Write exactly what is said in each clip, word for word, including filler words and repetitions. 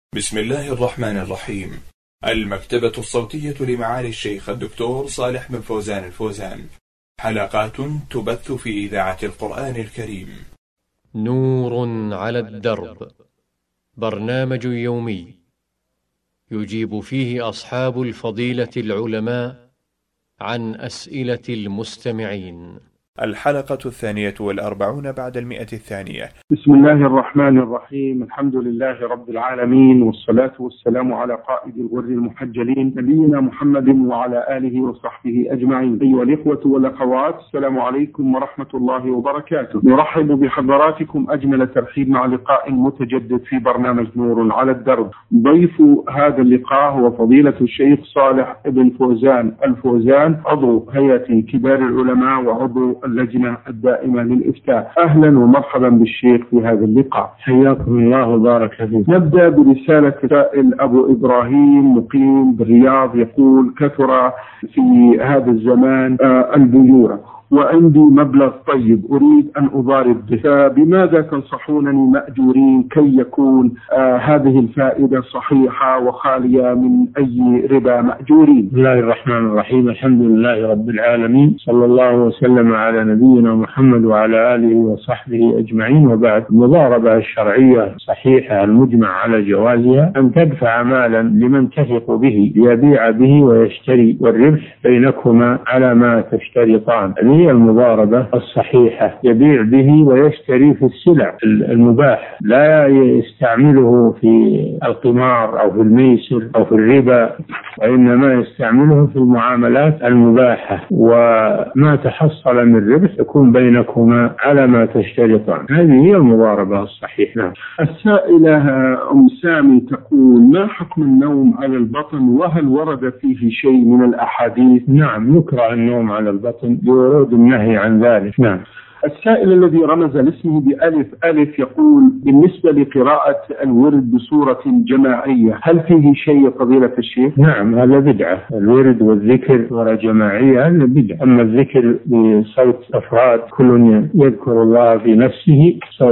بسم الله الرحمن الرحيم. المكتبة الصوتية لمعالي الشيخ الدكتور صالح بن فوزان الفوزان، حلقات تبث في إذاعة القرآن الكريم. نور على الدرب، برنامج يومي يجيب فيه أصحاب الفضيلة العلماء عن أسئلة المستمعين. الحلقة الثانية والأربعون بعد المئة الثانية. بسم الله الرحمن الرحيم. الحمد لله رب العالمين، والصلاة والسلام على قائد الغر المحجلين نبينا محمد وعلى آله وصحبه أجمعين. أيها الإخوة والأخوات، السلام عليكم ورحمة الله وبركاته. نرحب بحضراتكم أجمل ترحيب مع لقاء متجدد في برنامج نور على الدرب. ضيف هذا اللقاء هو فضيلة الشيخ صالح بن فوزان الفوزان، عضو هيئة كبار العلماء وعضو اللجنة الدائمة للإفتاء. أهلا ومرحبا بالشيخ في هذا اللقاء، حياكم الله وبارك فيك. نبدأ برسالة سائل أبو إبراهيم مقيم بالرياض، يقول: كثر في هذا الزمان آه البيورة، وعندي مبلغ طيب أريد أن أضارب به، فبماذا تنصحونني مأجورين كي يكون آه هذه الفائدة صحيحة وخالية من أي ربا مأجورين؟ بسم الله الرحمن الرحيم. الحمد لله رب العالمين، صلى الله وسلم على نبينا محمد وعلى آله وصحبه أجمعين، وبعد. المضاربة الشرعية صحيحة المجمع على جوازها أن تدفع مالا لمن تثق به ليبيع به ويشتري، والربح بينكما على ما تشترطان. هي المضاربة الصحيحة، يبيع به ويشتري في السلع المباح، لا يستعمله في القمار أو في الميسر أو في الربا، وإنما يستعمله في المعاملات المباحة، وما تحصل من ربح يكون بينكما على ما تشترطان. هذه هي المضاربة الصحيحة. السائلة أم سامي تقول: ما حكم النوم على البطن، وهل ورد فيه شيء من الأحاديث؟ نعم، يكره النوم على البطن لورود النهي عن ذلك. نعم. السائل الذي رمز لاسمه بألف ألف يقول: بالنسبة لقراءة الورد بصورة جماعية هل فيه شيء فضيلة الشيخ؟ نعم، هذا بدعة. الورد والذكر بصورة جماعية هذا بدعة. أما الذكر بصوت أفراد كل يذكر الله في نفسه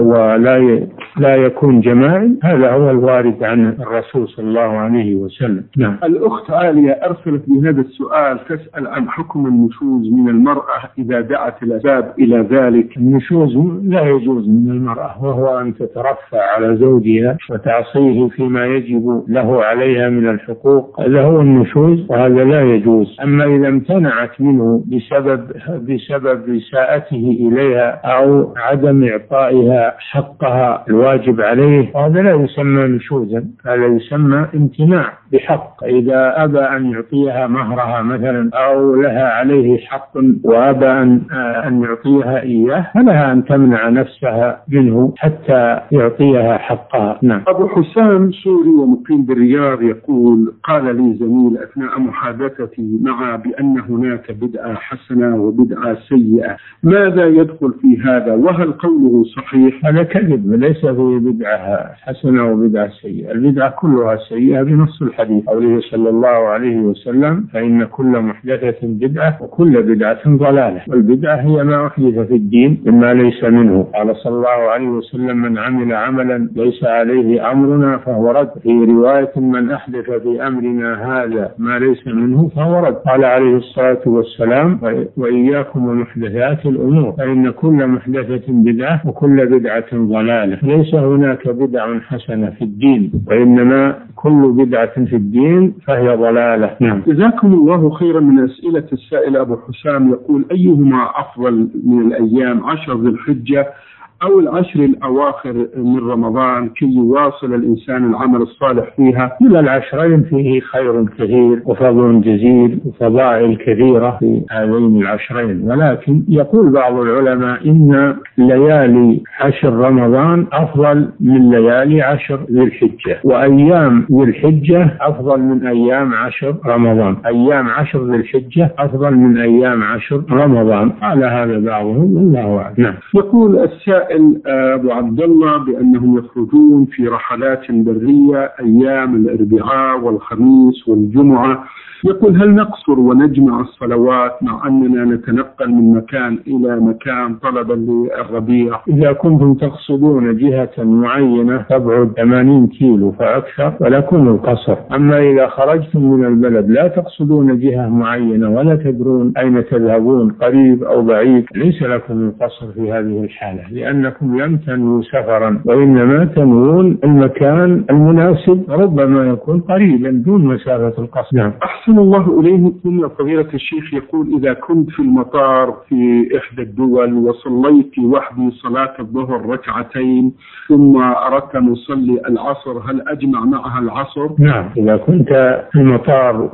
ولا لا يكون جماعي، هذا هو الوارد عن الرسول صلى الله عليه وسلم. نعم. الأخت عالية أرسلت بهذا السؤال تسأل عن حكم النشوز من المرأة إذا دعت الأسباب إلى ذلك. النشوز لا يجوز من المرأة، وهو أن تترفع على زوجها وتعصيه فيما يجب له عليها من الحقوق، هذا هو النشوز، وهذا لا يجوز. أما إذا امتنعت منه بسبب بسبب إساءته إليها أو عدم إعطائها حقها الواجب عليه، هذا لا يسمى نشوزا، هذا يسمى امتناع بحق. إذا أبى أن يعطيها مهرها مثلا أو لها عليه حق وأبى أن أن يعطيها إياه، فلها أن تمنع نفسها منه حتى يعطيها حقها. نعم. أبو حسام سوري ومقيم بالرياض يقول: قال لي زميل أثناء محادثتي معه بأن هناك بدعة حسنة وبدعة سيئة، ماذا يدخل في هذا، وهل قوله صحيح؟ هذا كذب، ليس فيه بدعة حسنة وبدعة سيئة، البدعة كلها سيئة بنص الحديث، قوله صلى الله عليه وسلم: فإن كل محدثة بدعة وكل بدعة ضلالة، والبدعة هي ما أحدث في الدين مما ليس منه. قال صلى الله عليه وسلم: من عمل عملا ليس عليه أمرنا فهو رد. في رواية: من أحدث في أمرنا هذا ما ليس منه فهو رد. قال عليه الصلاة والسلام: وإياكم ومحدثات الأمور فإن كل محدثة بدعة وكل بدعة ضلالة. ليس هناك بدعة حسنة في الدين، وإنما كل بدعة في الدين فهي ضلالة. نعم. جزاكم الله خيرا. من أسئلة السائل أبو حسام يقول: أيهما أفضل من الأيام، عشر ذي الحجة أو العشر الأواخر من رمضان، كي يواصل الإنسان العمل الصالح فيها؟ كلا العشرين فيه خير كثير وفضل جزيل وفضائل كثيرة في هذين العشرين، ولكن يقول بعض العلماء إن ليالي عشر رمضان أفضل من ليالي عشر ذي الحجة، وأيام ذي الحجة أفضل من أيام عشر رمضان، أيام عشر ذي الحجة أفضل من أيام عشر رمضان، على هذا بعضهم، والله أعلم. يقول السائل السائل أبو عبد الله بأنهم يخرجون في رحلات برية أيام الأربعاء والخميس والجمعة، يقول هل نقصر ونجمع الصلوات مع أننا نتنقل من مكان إلى مكان طلبا للربيع؟ إذا كنتم تقصدون جهة معينة تبعد ثمانين كيلو فأكثر فلكم القصر. أما إذا خرجتم من البلد لا تقصدون جهة معينة ولا تدرون أين تذهبون قريب أو بعيد ليس لكم القصر في هذه الحالة، لأنكم لم تنووا سفرا وإنما تنوون المكان المناسب ربما يكون قريبا دون مسافة القصر. نعم. أحسن الله إليكم يا فضيلة الشيخ. يقول إذا كنت في المطار في إحدى الدول وصليت وحدي صلاة الظهر ركعتين ثم أردت أن أصلي العصر هل أجمع معها العصر؟ نعم. إذا كنت في المطار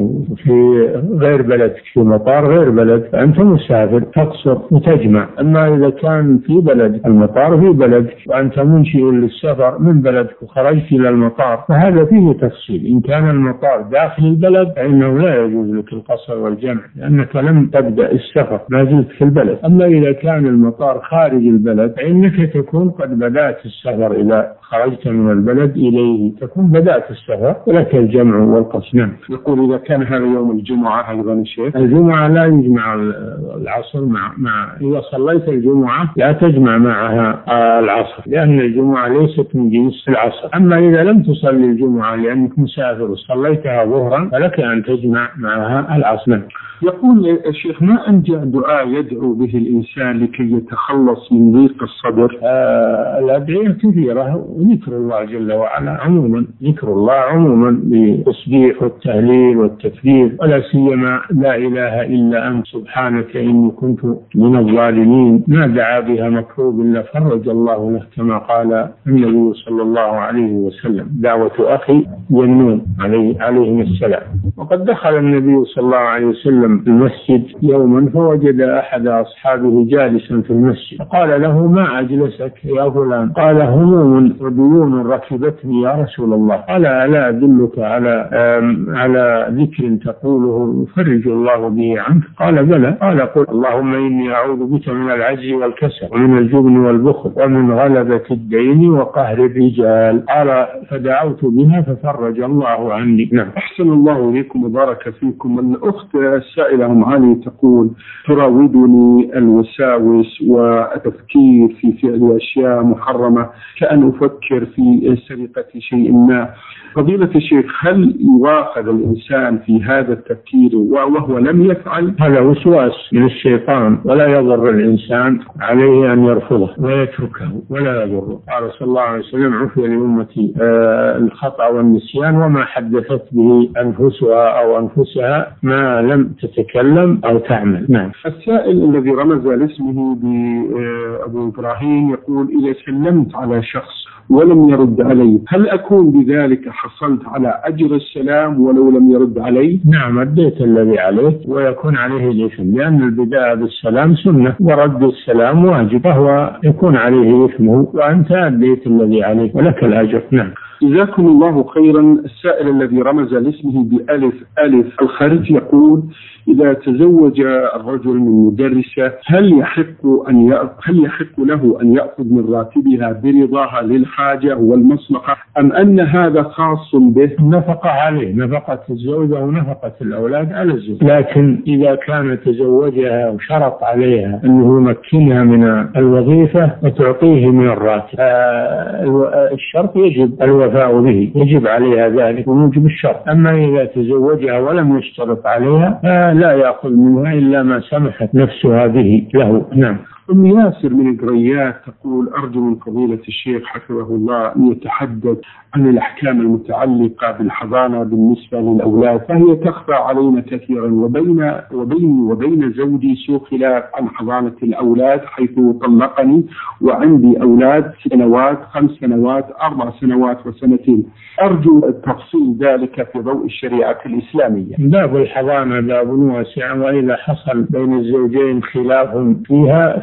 في غير بلد في مطار غير بلد فأنت مسافر تقصر وتجمع. أما إذا كان في بلد المطار في بلد وأنت منشئ للسفر من بلدك وخرجت إلى المطار فهذا فيه تفصيل. إن كان المطار داخل البلد فإنه لا يجوز لك القصر والجمع لأنك لم تبدأ السفر ما زلت في البلد. أما إذا كان المطار خارج البلد فإنك تكون قد بدأت السفر، إذا خرجت من البلد إليه تكون بدأت السفر ولك الجمع والقصر. نعم. يقول إذا كان هذا يوم الجمعة أيضا الشيخ الجمعة لا يجمع العصر مع مع إذا صليت الجمعة لا تجمع معها العصر لأن الجمعة ليست من جنس العصر. أما إذا لم تصلي الجمعة لأنك مسافر وصليتها ظهرا فلك أن تجمع معها العصر. يقول الشيخ ما أنجع دعاء يدعو به الإنسان لكي يتخلص من ضيق الصدر؟ آه الأدعية كثيرة وذكر الله جل وعلا عموما، ذكر الله عموما بالتسبيح والتهليل والتكبير ولا سيما لا إله إلا أنت سبحانك إني كنت من الظالمين، ما دعا بها مكروب إلا فرج الله له كما قال النبي صلى الله عليه وسلم دعوة أخي ينون عليه عليهم السلام. وقد دخل النبي صلى الله عليه وسلم في المسجد يوما فوجد أحد أصحابه جالسا في المسجد فقال له ما أجلسك يا فلان؟ قال هموم وديون ركبتني يا رسول الله. قال ألا أدلك على على ذكر تقوله يفرج الله به عنك؟ قال بلى. قال قل اللهم إني أعوذ بك من العجز والكسل ومن الجبن والبخل ومن غلبة الدين وقهر الرجال. قال فدعوت بها ففرج الله عني. نعم. أحسن الله إليكم وبارك فيكم. الأخت السائلة أم علي تقول تراودني الوساوس والتفكير في فعل أشياء محرمة كأن أفكر في سرقة شيء ما. فضيلة الشيخ هل يواخذ الإنسان في هذا التفكير وهو لم يفعل؟ هذا وسواس من الشيطان ولا يضر الإنسان، عليه أن يرفضه ويتركه ولا يضره. قال صلى الله عليه وسلم عفي لأمتي آه الخطأ والنسيان وما حدثت به أنفسها أو أنفسها ما لم تتكلم أو تعمل. نعم. السائل الذي رمز لاسمه بأبو إبراهيم يقول إذا سلمت على شخص ولم يرد علي هل أكون بذلك حصلت على أجر السلام ولو لم يرد علي؟ نعم أديت الذي عليك ويكون عليه الإثم لأن البداية بالسلام سنة ورد السلام واجب فهو يكون عليه إثمه وأنت أديت الذي عليك ولك الأجر. نعم. جزاكم الله خيرا. السائل الذي رمز لاسمه بألف ألف الخارج يقول إذا تزوج الرجل من مدرسة هل يحق أن هل يحق له أن يأخذ من راتبها برضاها للحاجة والمصلحة أم أن هذا خاص به؟ نفقة عليه، نفقة الزوجة ونفقة الأولاد على الزوج. لكن إذا كان تزوجها وشرط عليها أنه يمكنها من الوظيفة وتعطيه من الراتب الشرط يجب الوفاء به، يجب عليها ذلك بموجب الشرط. أما إذا تزوجها ولم يشترط عليها لا يأخذ منها إلا ما سمحت نفسها به له. نعم. أم ياسر من القريات تقول أرجو من فضيلة الشيخ حفظه الله أن يتحدث عن الأحكام المتعلقة بالحضانة بالنسبة للأولاد فهي تخفى علينا كثيرا وبين وبين وبين زوجي سوء خلاف عن حضانة الأولاد حيث طلقني وعندي أولاد سنوات خمس سنوات أربع سنوات وسنتين. أرجو تفصيل ذلك في ضوء الشريعة الإسلامية. باب الحضانة باب واسع وإذا حصل بين الزوجين خلاف فيها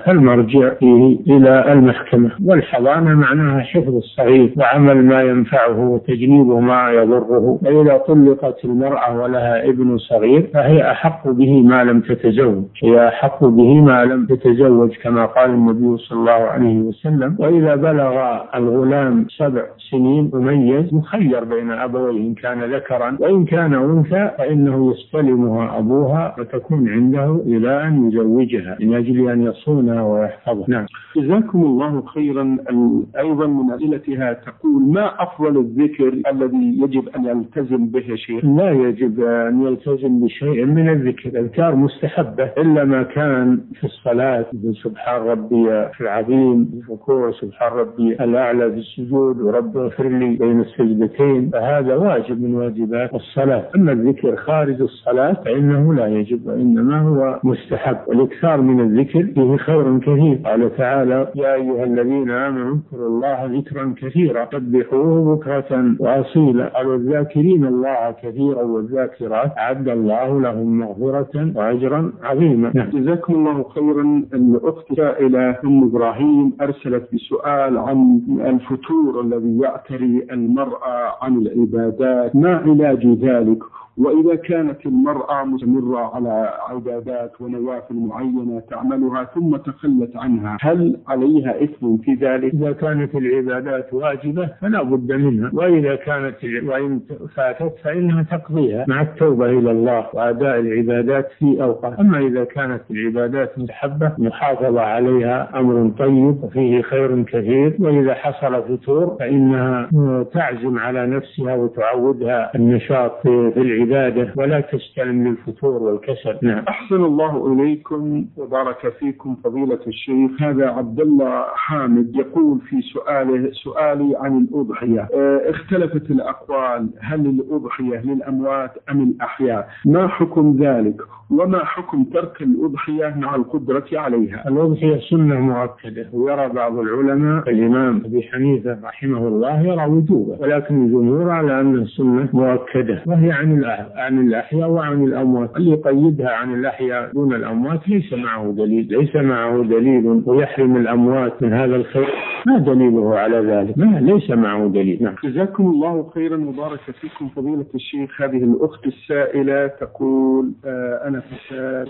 فالمرجع فيه إلى المحكمة. والحضانة معناها حفظ الصغير وعمل ما ينفعه وتجنيبه ما يضره. فإذا طلقت المرأة ولها ابن صغير فهي أحق به ما لم تتزوج، هي أحق به ما لم تتزوج كما قال النبي صلى الله عليه وسلم. وإذا بلغ الغلام سبع سنين مميز مخير بين أبويه إن كان ذكرا، وإن كان أنثى فإنه يستلمها أبوها وتكون عنده إلى أن يزوجها من أجل أن يصونها ويحفظها. نعم. جزاكم الله خيرا. أيضا من أسئلتها تقول: ما أفضل الذكر الذي يجب أن يلتزم به شيخ؟ لا يجب أن يلتزم بشيء من الذكر، الأذكار مستحبة إلا ما كان في الصلاة، سبحان ربي العظيم في الركوع، سبحان ربي الأعلى في السجود، ورب اغفر لي بين السجدتين، فهذا واجب من واجبات الصلاة. أما الذكر خارج الصلاة فإنه لا يجب وإنما هو مستحب. والإكثار من الذكر فيه خير كثير. قال تعالى: يا أيها الذين آمنوا اذكروا الله ذكرا كثيرا سبحوه بكرة وأصيلا. قالوا: الذاكرين الله كثيرا والذاكرات أعد الله لهم مغفرة وأجرا عظيما. جزاكم الله خيرا. الأخت سائلة أم إبراهيم أرسلت بسؤال عن الفتور الذي يعتري المرأة عن العبادات، ما علاج ذلك؟ وإذا كانت المرأة مستمرة على عبادات ونوافل معينة تعملها ثم تخلت عنها، هل عليها إثم في ذلك؟ إذا كانت العبادات واجبة فلا بد منها، وإذا كانت وإن فاتت فإنها تقضيها مع التوبة إلى الله وأداء العبادات في أوقات. أما إذا كانت العبادات مستحبة محافظة عليها أمر طيب وفيه خير كثير. وإذا حصل فتور فإنها تعزم على نفسها وتعودها النشاط في العبادة ولا تستلم للفتور والكسل. نعم. أحسن الله إليكم وبارك فيكم فضيلة الشيخ. هذا عبد الله حامد يقول في سؤاله سؤالي عن الأضحية. اختلفت الأقوال، هل الأضحية للأموات أم الأحياء؟ ما حكم ذلك؟ وما حكم ترك الأضحية مع القدرة عليها؟ الأضحية سنة مؤكدة، ويرى بعض العلماء الإمام أبي حنيفة رحمه الله يرى وجوبه، ولكن الجمهور على أنها سنة مؤكدة، وهي عن عن الأحياء وعن الأموات. اللي يقيدها عن الأحياء دون الأموات ليس معه دليل، ليس معه دليل ويحرم الأموات من هذا الخير، ما دليله على ذلك؟ ما ليس معه دليل. نعم. جزاكم الله خيرا وبارك فيكم فضيلة الشيخ. هذه الأخت السائلة تقول: آه أنا فتاة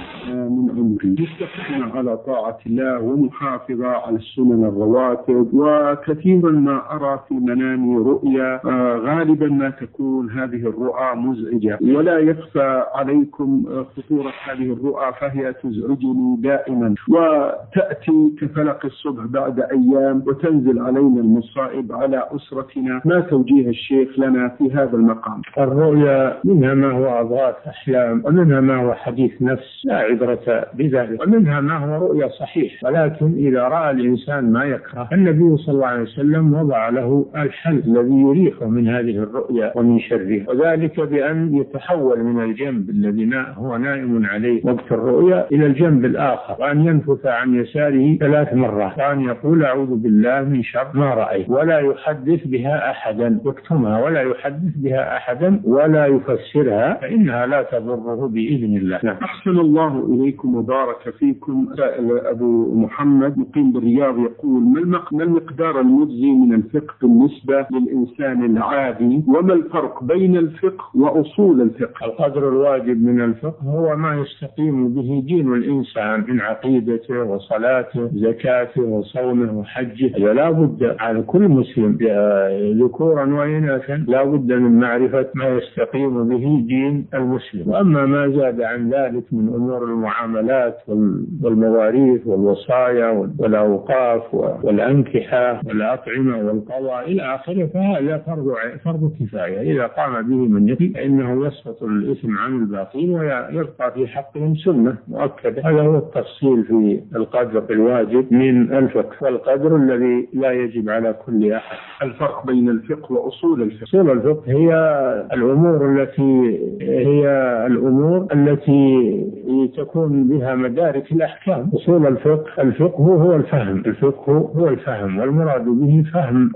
من عمري مستقيمة على طاعة الله ومحافظة على السنن الرواتب، وكثيرا ما أرى في منامي رؤيا آه غالبا ما تكون هذه الرؤى مزعجة، ولا يخفى عليكم خطورة هذه الرؤى، فهي تزعجني دائما وتأتي كفلق الصبح بعد أيام وتنزل علينا المصائب على أسرتنا. ما توجيه الشيخ لنا في هذا المقام؟ الرؤيا منها ما هو أضغاث أحلام، ومنها ما هو حديث نفس لا عبرة بذلك، ومنها ما هو رؤيا صحيح. ولكن إذا رأى الإنسان ما يكره، النبي صلى الله عليه وسلم وضع له الحل الذي يريحه من هذه الرؤيا ومن شرها، وذلك بأن يتحول من الجنب الذي هو نائم عليه وقت الرؤيا إلى الجنب الآخر، وأن ينفث عن يساره ثلاث مرات، وأن يقول: أعوذ بالله من شر ما رأيت، ولا يحدث بها أحدا، يكتمها ولا يحدث بها أحدا ولا يفسرها، فإنها لا تضره بإذن الله. نعم. أحسن الله إليكم وبارك فيكم. سائل أبو محمد مقيم بالرياض يقول: ما المقدار المجزي من الفقه بالنسبة للإنسان العادي؟ وما الفرق بين الفقه وأصول الفقه؟ القدر الواجب من الفقه هو ما يستقيم به دين الإنسان من عقيدته وصلاته زكاته وصومه وحجه. لا بد على كل مسلم ذكورا وإناثا لا بد من معرفة ما يستقيم به دين المسلم. وأما ما زاد عن ذلك من أمور المعاملات والمواريث والوصايا والأوقاف والأنكحة والأطعمة والقضاء إلى آخره فهذا فرض فرض كفاية، إذا قام به من يقي فإنه يسقط الإثم عن الباقين ويبقى في حقهم سنة مؤكدة. هذا هو التفصيل في القدر الواجب من الفقه، والقدر الذي لا يجب على كل أحد. الفرق بين الفقه وأصول الفقه. أصول الفقه هي الأمور التي هي الأمور التي التي تكون بها مدارك الأحكام. أصول الفقه، الفقه هو الفهم، الفقه هو الفهم، والمراد به فهم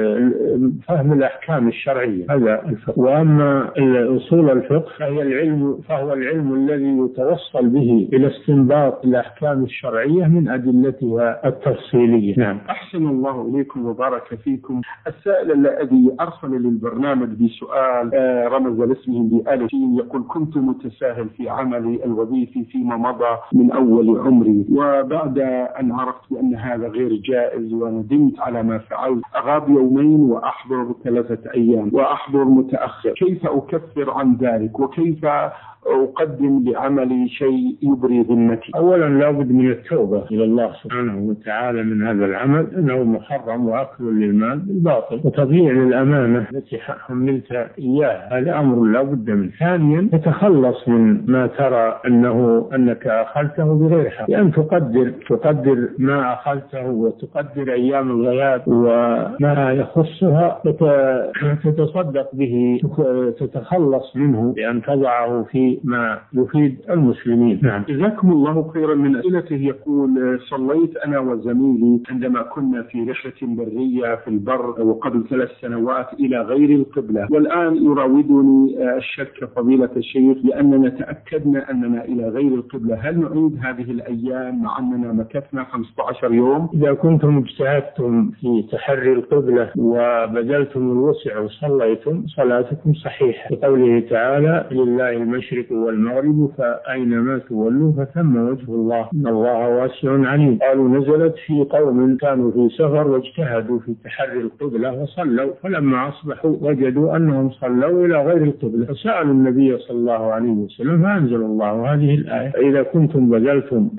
فهم الأحكام الشرعية، هذا الفقه. وأما أصول الفقه فهي العلم فهو العلم الذي يتوصل به إلى استنباط الأحكام الشرعية من أدلتها التفصيلية. نعم. أحسن الله إليكم وبارك فيكم. السائل الذي أرسل للبرنامج بسؤال رمز لاسمه بألف يقول: كنت متساهل في عملي الوظيفي فيما مضى من أول عمري، وبعد أن عرفت بأن هذا غير جائز وندمت على ما فعلت أغاب يومين وأحضر ثلاثة أيام وأحضر متأخر، كيف أكفر عن ذلك وكيف أقدم لعملي شيء يبري ذمتي؟ أولا لابد من التوبة إلى الله سبحانه وتعالى من هذا العمل، إنه محرم وأكل للمال بالباطل وتضييع للأمانة التي حملت إياها، هذا أمر لابد منه. ثانيا تتخلص من ما ترى أنه أنك أخذته بغير حق، لأن تقدر تقدر ما أخذته وتقدر أيام الغياب وما يخصها تتصدق به، تتخلص منه بأن تضعه في ما يفيد المسلمين. نعم. جزاكم الله خيرا. من أسئلته يقول: صليت أنا وزميلي عندما كنا في رحلة برية في البر وقبل ثلاث سنوات إلى غير القبلة، والآن يراودني الشك فضيلة الشيخ لأننا تأكدنا أننا إلى غير القبلة، هل نعيد هذه الأيام مع أننا مكثنا خمسة عشر يوم؟ إذا كنتم اجتهدتم في تحري القبلة وبذلتم الوسع وصليتم صلاتكم صحيحة، بقوله تعالى: لله المشرق والمغرب فأينما تولوا فثم وجه الله إن الله واسع عليم. قالوا نزلت في قوم كانوا في سفر واجتهدوا في تحري القبلة وصلوا، فلما أصبحوا وجدوا أنهم صلوا إلى غير القبلة فسألوا النبي صلى الله عليه وسلم فأنزل الله هذه الآية: فإذا كنتم بذلتم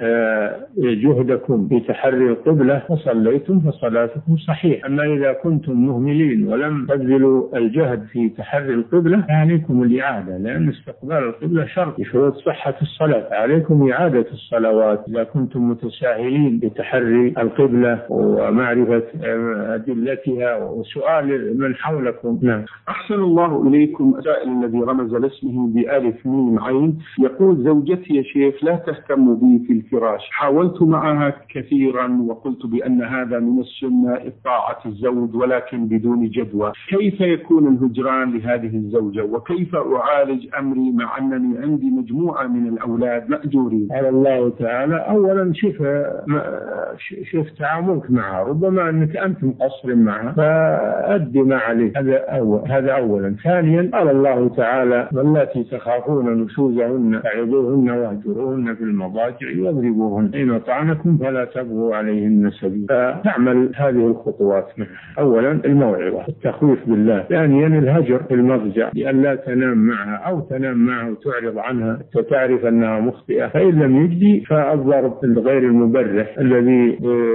جهدكم في تحري القبلة وصليتم فصلاتكم صحيحة. أما إذا كنتم مهملين ولم تبذلوا الجهد في تحري القبلة فعليكم الإعادة، لأن استقبال القبلة شرط بشروط صحة الصلاة، عليكم إعادة الصلوات إذا كنتم متساهلين بتحري القبلة ومعرفة أدلتها وسؤال من حولكم. نعم. أحسن الله إليكم. السائل الذي رمز لاسمه بألف ميم عين يقول: زوجتي يا شيخ لا تهتم بي في الفراش، حاولت معها كثيرا وقلت بأن هذا من السنة إطاعة الزوج ولكن بدون جدوى، كيف يكون الهجران لهذه الزوجة وكيف أعالج أمري مع أنني عندي مجموعة من الأولاد مأجورين؟ قال الله تعالى: أولا شوف شوف تعاملك معها، ربما أنك أنت مقصر معها فأدي ما عليك، هذا أول هذا أولا. ثانيا قال الله تعالى: واللاتي تخافون نشوزهن فعظوهن واهجروهن في المضاجع واضربوهن إن أطعنكم فلا تبغوا عليهن سبيلا. فتعمل هذه الخطوات معها: أولا الموعظة، التخويف بالله. ثانيا الهجر في المضجع لأن لا تنام معها أو تنام معه وتعرض عنها فتعرف أنها مخطئة، فإن لم يجدي فالضرب الغير المبرح الذي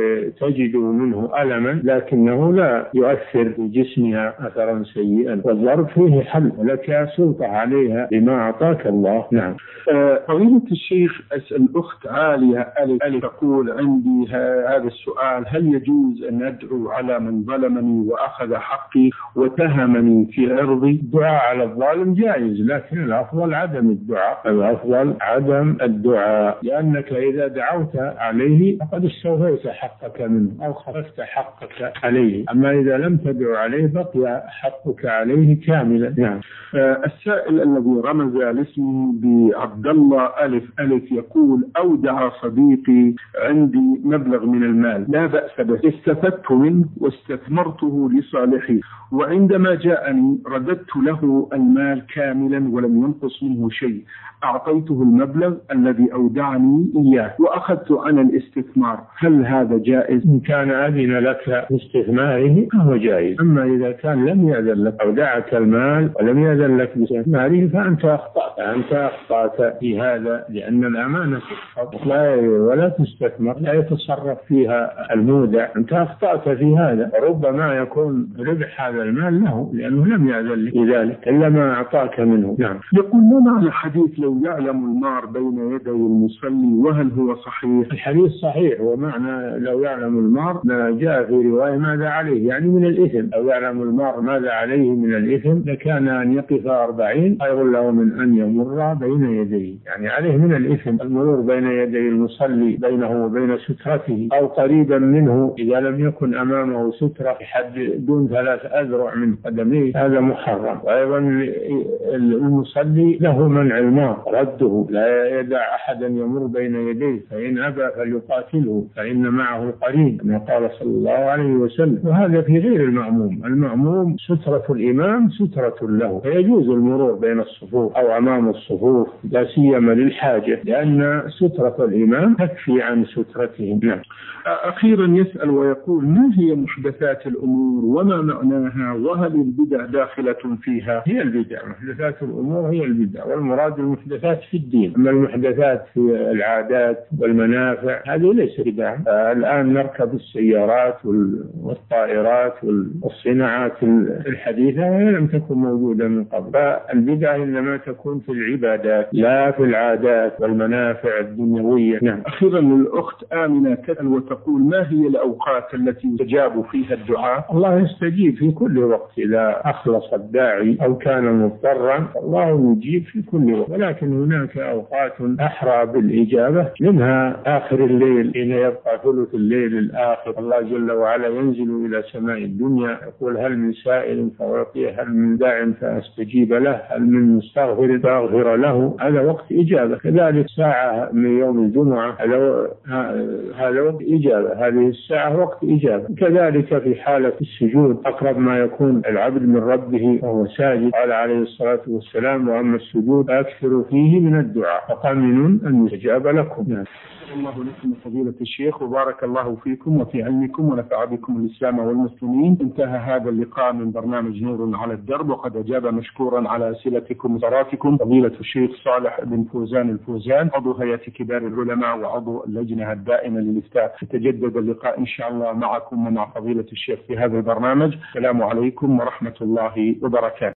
تجد منه ألما لكنه لا يؤثر في جسمها أثرا سيئا، والضرب فيه حل ولك سلطة عليها بما أعطاك الله. نعم. فضيلة الشيخ، أسأل أخت عالية ألف تقول: عندي هذا السؤال: هل يجوز أن أدعو على من ظلمني وأخذ حقي وتهمني في عرضي؟ الدعاء على الظالم جائز، لكن الأفضل عدم الدعاء، الأفضل عدم الدعاء، لأنك إذا دعوت عليه فقد استوفيت حقك منه أو خففت حقك عليه، أما إذا لم تدعو عليه بقي حقك عليه كاملا. نعم. السائل الذي رمز لاسمه بعبد الله ألف ألف يقول: أودع صديقي عندي مبلغ من المال لا بأس به، استفدت منه واستثمرته لصالحي، وعندما جاءني رددت له المال كاملا ولم ينقص منه شيء، أعطيته المبلغ الذي أودعني إياه وأخذت عن الاستثمار، هل هذا جائز؟ إن كان أذن لك باستثماره فهو جائز، أما إذا كان لم يأذن لك أودعك المال ولم يأذن لك باستثماره فأنت أخطأت، أنت أخطأت في هذا، لأن الأمانة تحفظ ولا تستثمر، لا يتصرف فيها المودع، أنت أخطأت في هذا، ربما يكون ربح هذا المال له لأنه لم يأذن لك ذلك إلا ما أعطاك منه. نعم. يقول: ما معنى حديث لو يعلم المار بين يدي المصلي، وهل هو صحيح؟ الحديث صحيح، ومعنى لو يعلم المار ما جاء في رواية ماذا عليه، يعني من الإثم، لو يعلم المار ماذا عليه من الإثم لكان أن يقف أربعين خير له من أن يمر بين يديه، يعني عليه من الإثم المرور بين يدي المصلي بينه وبين سترته أو قريبا منه إذا لم يكن أمامه سترة حد دون ثلاث أذرع من قدميه، هذا محرم. وأيضا المصلي له منع المار رده، لا يدع أحدا يمر بين يديه، فإن أبى فليقاتله فإن معه قرين كما قال صلى الله عليه وسلم. وهذا في غير المأموم، المأموم سترة الإمام سترة له، فيجوز المرور بين الصفوف أو أمام الصفوف لا سيما للحاجة، لأن سترة الإمام تكفي عن سترته. نعم. أخيرا يسأل ويقول: ما هي محدثات الأمور وما معناها، وهل البدع داخلة فيها؟ هي البدع، محدثات الأمور هي البدع، والمراد المحدثات في الدين. أما المحدثات في العادات والمنافع هذه ليس بدع. الآن نركب السيارات والطائرات والصناعات الحديثة وهي لم تكن موجودة من قبل. فالبدع إنما تكون في العبادات لا في العادات والمنافع الدنيوية. نعم. أخيرا الأخت آمنة تسأل وتقول: ما هي الأوقات التي يستجاب فيها الدعاء؟ الله يستجيب في كل وقت إذا أخلص الداعي أو كان مضطرا، الله يجيب في كل وقت، ولكن هناك أوقات أحرى بالإجابة، منها آخر الليل حين يبقى ثلث الليل الآخر، الله جل وعلا ينزل إلى سماء الدنيا يقول: هل من سائل فأعطيه، هل من داع فأستجيب له، هل من مستغفر فأغفر له. هذا وقت إجابة. كذلك ساعة من يوم الجمعة هذا وقت إجابة، هذه الساعة وقت إجابة. كذلك في حالة السجود أقرب ما يكون العبد من ربه وهو ساجد، قال عليه الصلاة والسلام: وأما السجود أكثر فيه من الدعاء فقامن أن يستجاب لكم. نعم. الله لكم فضيلة الشيخ، وبارك الله فيكم وفي علمكم ونفع بكم الإسلام والمسلمين. انتهى هذا اللقاء من برنامج نور على الدرب، وقد أجاب مشكورا على أسئلتكم وصلاتكم فضيلة الشيخ صالح بن فوزان الفوزان، عضو هيئة كبار العلماء وعضو اللجنة الدائمة للإفتاء. يتجدد اللقاء إن شاء الله معكم ومع فضيلة الشيخ في هذا البرنامج. السلام عليكم ورحمة الله وبركاته.